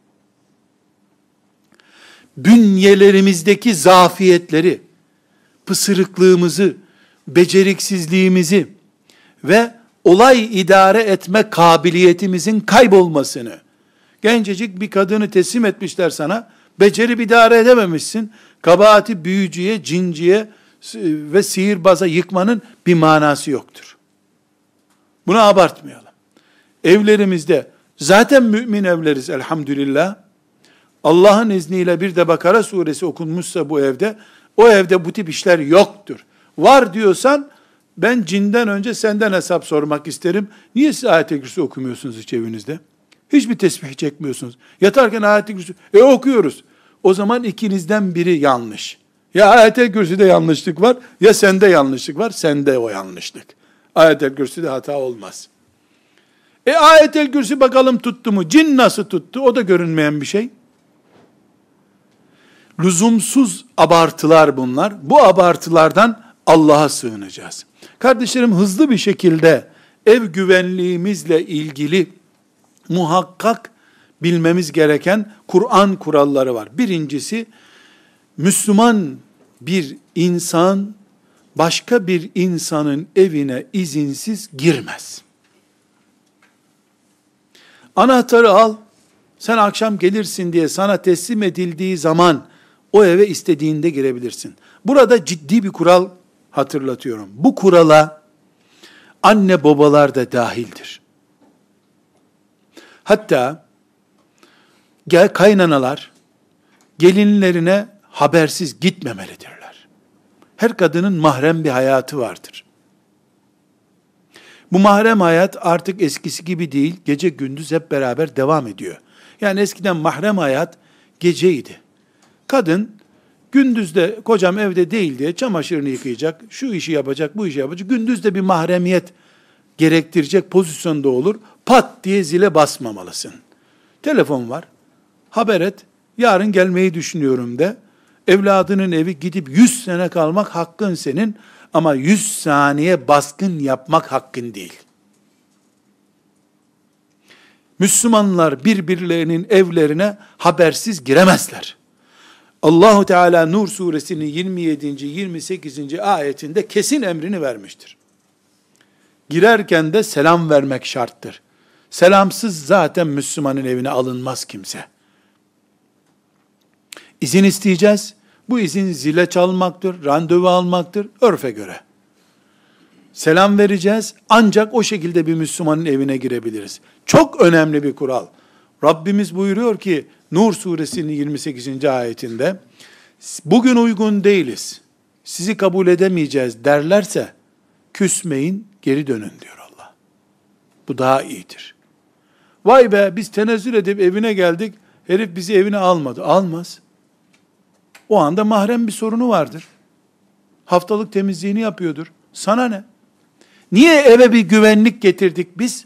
Bünyelerimizdeki zafiyetleri, pısırıklığımızı, beceriksizliğimizi ve olay idare etme kabiliyetimizin kaybolmasını, gencecik bir kadını teslim etmişler sana, becerip idare edememişsin, kabahati büyücüye, cinciye ve sihirbaza yıkmanın bir manası yoktur. Bunu abartmayalım. Evlerimizde, zaten mümin evleriz elhamdülillah, Allah'ın izniyle bir de Bakara suresi okunmuşsa bu evde, o evde bu tip işler yoktur. Var diyorsan, ben cinden önce senden hesap sormak isterim. Niye siz ayet-i kürsü okumuyorsunuz hiç evinizde? Hiçbir tesbih çekmiyorsunuz. Yatarken ayet-i kürsü, okuyoruz. O zaman ikinizden biri yanlış. Ya ayet-i kürsüde yanlışlık var, ya sende yanlışlık var, sende o yanlışlık. Ayet-i kürsüde hata olmaz. Ayet-i kürsü bakalım tuttu mu? Cin nasıl tuttu? O da görünmeyen bir şey. Lüzumsuz abartılar bunlar. Bu abartılardan Allah'a sığınacağız. Kardeşlerim, hızlı bir şekilde ev güvenliğimizle ilgili muhakkak bilmemiz gereken Kur'an kuralları var. Birincisi, Müslüman bir insan başka bir insanın evine izinsiz girmez. Anahtarı al, sen akşam gelirsin diye sana teslim edildiği zaman o eve istediğinde girebilirsin. Burada ciddi bir kural hatırlatıyorum. Bu kurala anne babalar da dahildir. Hatta kaynanalar gelinlerine habersiz gitmemelidirler. Her kadının mahrem bir hayatı vardır. Bu mahrem hayat artık eskisi gibi değil, gece gündüz hep beraber devam ediyor. Yani eskiden mahrem hayat geceydi. Kadın gündüzde kocam evde değil diye çamaşırını yıkayacak, şu işi yapacak, bu işi yapacak. Gündüz de bir mahremiyet gerektirecek pozisyonda olur. Pat diye zile basmamalısın. Telefon var, haber et, yarın gelmeyi düşünüyorum de. Evladının evi, gidip 100 sene kalmak hakkın senin ama 100 saniye baskın yapmak hakkın değil. Müslümanlar birbirlerinin evlerine habersiz giremezler. Allahu Teala Nur suresinin 27. 28. ayetinde kesin emrini vermiştir. Girerken de selam vermek şarttır. Selamsız zaten Müslümanın evine alınmaz kimse. İzin isteyeceğiz. Bu izin zile çalmaktır, randevu almaktır, örfe göre. Selam vereceğiz, ancak o şekilde bir Müslümanın evine girebiliriz. Çok önemli bir kural. Rabbimiz buyuruyor ki, Nur suresinin 28. ayetinde, bugün uygun değiliz, sizi kabul edemeyeceğiz derlerse, küsmeyin, geri dönün diyor Allah. Bu daha iyidir. Vay be, biz tenezzül edip evine geldik, herif bizi evine almadı. Almaz. O anda mahrem bir sorunu vardır. Haftalık temizliğini yapıyordur. Sana ne? Niye eve bir güvenlik getirdik biz?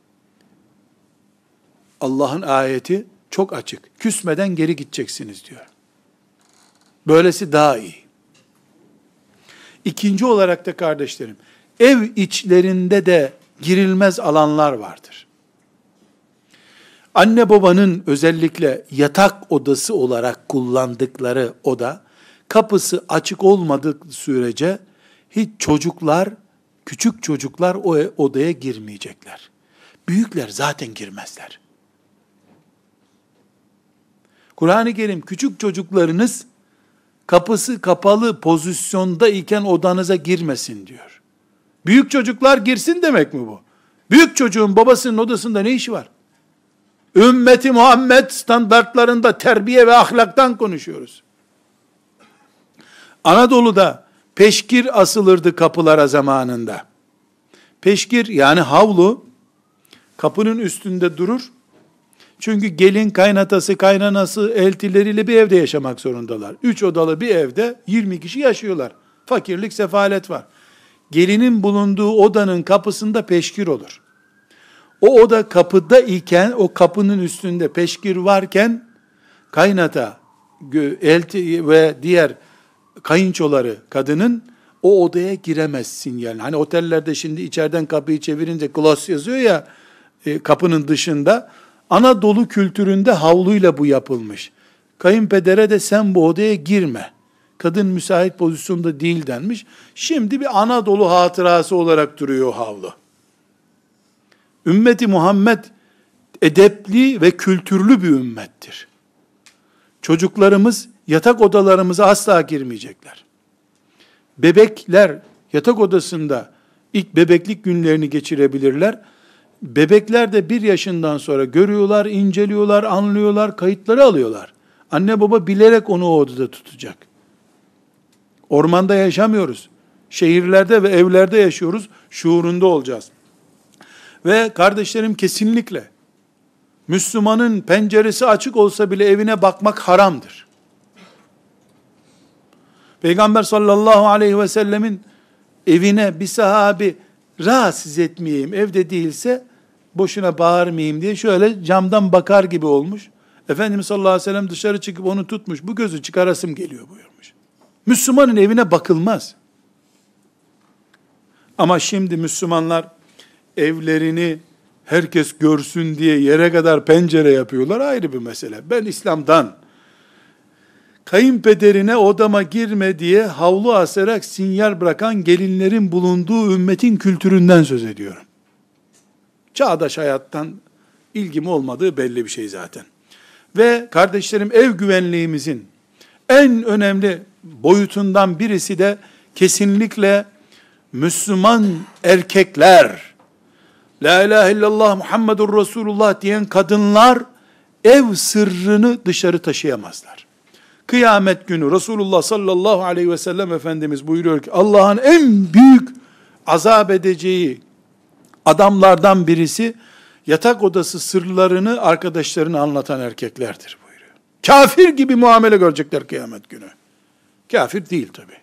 Allah'ın ayeti çok açık. Küsmeden geri gideceksiniz diyor. Böylesi daha iyi. İkinci olarak da kardeşlerim, ev içlerinde de girilmez alanlar vardır. Anne babanın özellikle yatak odası olarak kullandıkları oda, kapısı açık olmadığı sürece hiç çocuklar, küçük çocuklar o odaya girmeyecekler. Büyükler zaten girmezler. Kur'an-ı Kerim, küçük çocuklarınız kapısı kapalı pozisyonda iken odanıza girmesin diyor. Büyük çocuklar girsin demek mi bu? Büyük çocuğun babasının odasında ne işi var? Ümmeti Muhammed standartlarında terbiye ve ahlaktan konuşuyoruz. Anadolu'da peşkir asılırdı kapılara zamanında. Peşkir yani havlu kapının üstünde durur. Çünkü gelin, kaynatası, kaynanası, eltileriyle bir evde yaşamak zorundalar. 3 odalı bir evde 20 kişi yaşıyorlar. Fakirlik, sefalet var. Gelinin bulunduğu odanın kapısında peşkir olur. O oda kapıda iken, o kapının üstünde peşkir varken, kaynata, elti ve diğer kayınçoları kadının o odaya giremezsin yani. Hani otellerde şimdi içeriden kapıyı çevirince close yazıyor ya kapının dışında. Anadolu kültüründe havluyla bu yapılmış. Kayınpedere de sen bu odaya girme. Kadın müsait pozisyonda değil denmiş. Şimdi bir Anadolu hatırası olarak duruyor o havlu. Ümmeti Muhammed edepli ve kültürlü bir ümmettir. Çocuklarımız yatak odalarımıza asla girmeyecekler. Bebekler yatak odasında ilk bebeklik günlerini geçirebilirler. Bebekler de 1 yaşından sonra görüyorlar, inceliyorlar, anlıyorlar, kayıtları alıyorlar. Anne baba bilerek onu o odada tutacak. Ormanda yaşamıyoruz. Şehirlerde ve evlerde yaşıyoruz. Şuurunda olacağız. Ve kardeşlerim, kesinlikle Müslümanın penceresi açık olsa bile evine bakmak haramdır. Peygamber sallallahu aleyhi ve sellemin evine bir sahabi rahatsız etmeyeyim, evde değilse boşuna bağırmayayım diye şöyle camdan bakar gibi olmuş. Efendimiz sallallahu aleyhi ve sellem dışarı çıkıp onu tutmuş. Bu gözü çıkarasım geliyor buyurmuş. Müslümanın evine bakılmaz. Ama şimdi Müslümanlar evlerini herkes görsün diye yere kadar pencere yapıyorlar, ayrı bir mesele. Ben İslam'dan kayınpederine odama girme diye havlu asarak sinyal bırakan gelinlerin bulunduğu ümmetin kültüründen söz ediyorum. Çağdaş hayattan ilgim olmadığı belli bir şey zaten. Ve kardeşlerim, ev güvenliğimizin en önemli boyutundan birisi de kesinlikle Müslüman erkekler, La ilahe illallah Muhammedur Resulullah diyen kadınlar ev sırrını dışarı taşıyamazlar. Kıyamet günü Resulullah sallallahu aleyhi ve sellem Efendimiz buyuruyor ki Allah'ın en büyük azap edeceği adamlardan birisi yatak odası sırlarını arkadaşlarına anlatan erkeklerdir buyuruyor. Kafir gibi muamele görecekler kıyamet günü. Kafir değil tabi.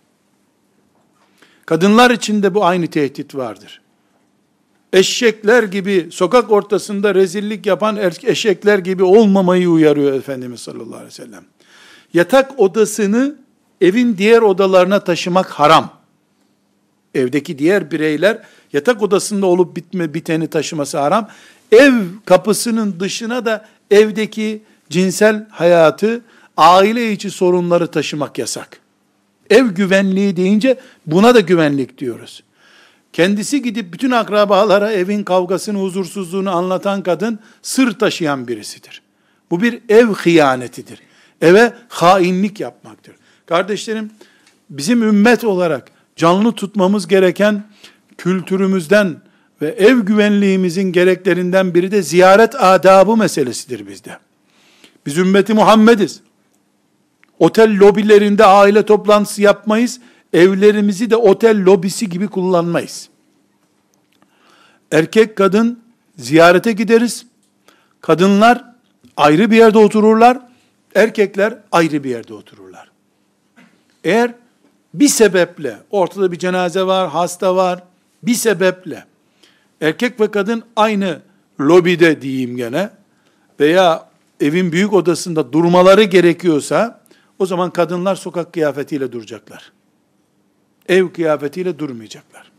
Kadınlar için de bu aynı tehdit vardır. Eşekler gibi sokak ortasında rezillik yapan eşekler gibi olmamayı uyarıyor Efendimiz sallallahu aleyhi ve sellem. Yatak odasını evin diğer odalarına taşımak haram. Evdeki diğer bireyler yatak odasında olup biteni taşıması haram. Ev kapısının dışına da evdeki cinsel hayatı, aile içi sorunları taşımak yasak. Ev güvenliği deyince buna da güvenlik diyoruz. Kendisi gidip bütün akrabalara evin kavgasını, huzursuzluğunu anlatan kadın sır taşıyan birisidir. Bu bir ev hıyanetidir. Eve hainlik yapmaktır. Kardeşlerim, bizim ümmet olarak canlı tutmamız gereken kültürümüzden ve ev güvenliğimizin gereklerinden biri de ziyaret adabı meselesidir bizde. Biz ümmeti Muhammediz. Otel lobilerinde aile toplantısı yapmayız. Evlerimizi de otel lobisi gibi kullanmayız. Erkek kadın ziyarete gideriz. Kadınlar ayrı bir yerde otururlar. Erkekler ayrı bir yerde otururlar. Eğer bir sebeple, ortada bir cenaze var, hasta var, bir sebeple erkek ve kadın aynı lobide diyeyim gene veya evin büyük odasında durmaları gerekiyorsa o zaman kadınlar sokak kıyafetiyle duracaklar. Ev kıyafetiyle durmayacaklar.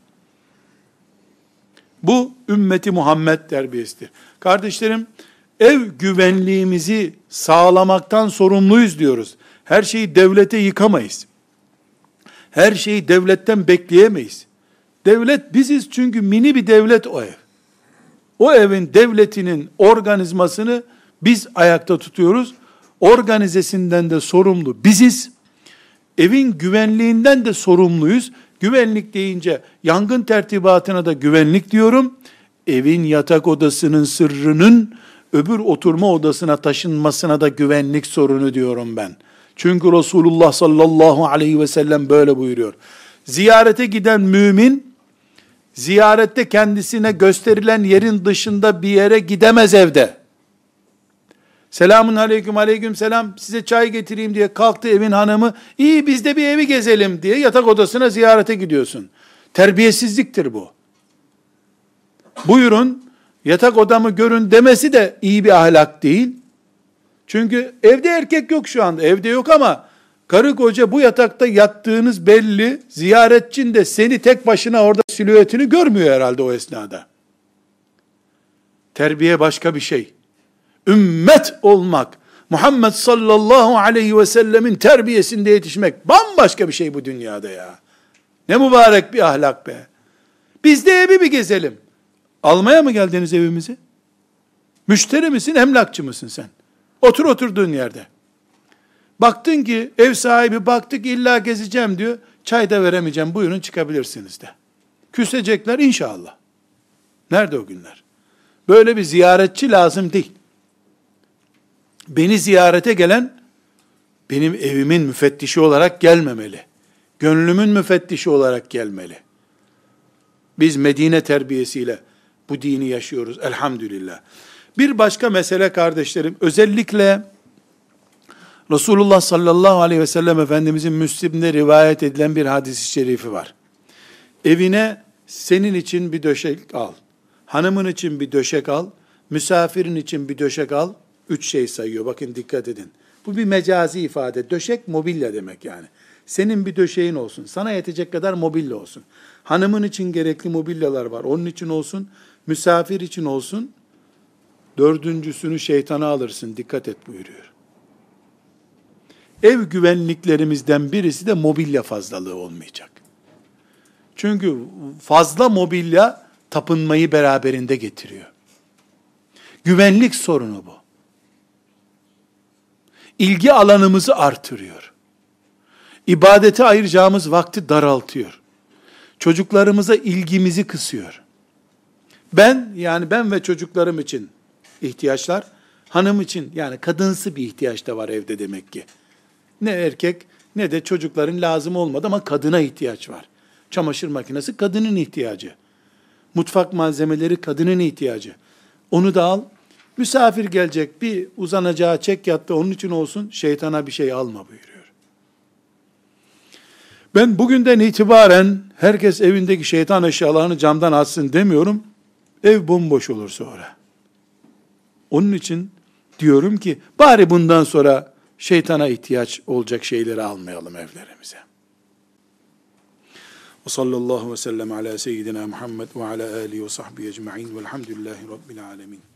Bu ümmeti Muhammed terbiyesidir. Kardeşlerim, ev güvenliğimizi sağlamaktan sorumluyuz diyoruz. Her şeyi devlete yıkamayız. Her şeyi devletten bekleyemeyiz. Devlet biziz çünkü mini bir devlet o ev. O evin devletinin organizmasını biz ayakta tutuyoruz. Organizesinden de sorumlu biziz. Evin güvenliğinden de sorumluyuz. Güvenlik deyince yangın tertibatına da güvenlik diyorum. Evin yatak odasının sırrının öbür oturma odasına taşınmasına da güvenlik sorunu diyorum ben. Çünkü Resulullah sallallahu aleyhi ve sellem böyle buyuruyor. Ziyarete giden mümin, ziyarette kendisine gösterilen yerin dışında bir yere gidemez evde. Selamun aleyküm, aleyküm selam, size çay getireyim diye kalktı evin hanımı, iyi biz de bir evi gezelim diye yatak odasına ziyarete gidiyorsun. Terbiyesizliktir bu. Buyurun, yatak odamı görün demesi de iyi bir ahlak değil. Çünkü evde erkek yok şu anda, evde yok ama karı koca bu yatakta yattığınız belli, ziyaretçin de seni tek başına orada silüetini görmüyor herhalde o esnada. Terbiye başka bir şey. Ümmet olmak, Muhammed sallallahu aleyhi ve sellemin terbiyesinde yetişmek bambaşka bir şey bu dünyada ya. Ne mübarek bir ahlak be. Biz de evi bir gezelim. Almaya mı geldiniz evimizi? Müşteri misin, emlakçı mısın sen? Otur oturduğun yerde. Baktın ki ev sahibi baktık illa gezeceğim diyor. Çay da veremeyeceğim, buyurun çıkabilirsiniz de. Küsecekler inşallah. Nerede o günler? Böyle bir ziyaretçi lazım değil. Beni ziyarete gelen benim evimin müfettişi olarak gelmemeli. Gönlümün müfettişi olarak gelmeli. Biz Medine terbiyesiyle bu dini yaşıyoruz elhamdülillah. Bir başka mesele kardeşlerim, özellikle Resulullah sallallahu aleyhi ve sellem Efendimizin Müslim'de rivayet edilen bir hadis-i şerifi var. Evine senin için bir döşek al, hanımın için bir döşek al, misafirin için bir döşek al 3 şey sayıyor. Bakın dikkat edin. Bu bir mecazi ifade. Döşek mobilya demek yani. Senin bir döşeğin olsun. Sana yetecek kadar mobilya olsun. Hanımın için gerekli mobilyalar var. Onun için olsun. Misafir için olsun. Dördüncüsünü şeytana alırsın. Dikkat et buyuruyor. Ev güvenliklerimizden birisi de mobilya fazlalığı olmayacak. Çünkü fazla mobilya tapınmayı beraberinde getiriyor. Güvenlik sorunu bu. İlgi alanımızı artırıyor. İbadete ayıracağımız vakti daraltıyor. Çocuklarımıza ilgimizi kısıyor. Ben ve çocuklarım için ihtiyaçlar, hanım için yani kadınsı bir ihtiyaç da var evde demek ki. Ne erkek ne de çocukların lazım olmadı ama kadına ihtiyaç var. Çamaşır makinesi kadının ihtiyacı. Mutfak malzemeleri kadının ihtiyacı. Onu da al. Misafir gelecek, bir uzanacağı çek yattı onun için olsun, şeytana bir şey alma buyuruyor. Ben bugünden itibaren herkes evindeki şeytan eşyalarını camdan atsın demiyorum. Ev bomboş olur sonra. Onun için diyorum ki bari bundan sonra şeytana ihtiyaç olacak şeyleri almayalım evlerimize. Ve sallallahu ve sellem ala seyyidina Muhammed ve ala alihi ve sahbihi ecma'in velhamdülillahi rabbil alemin.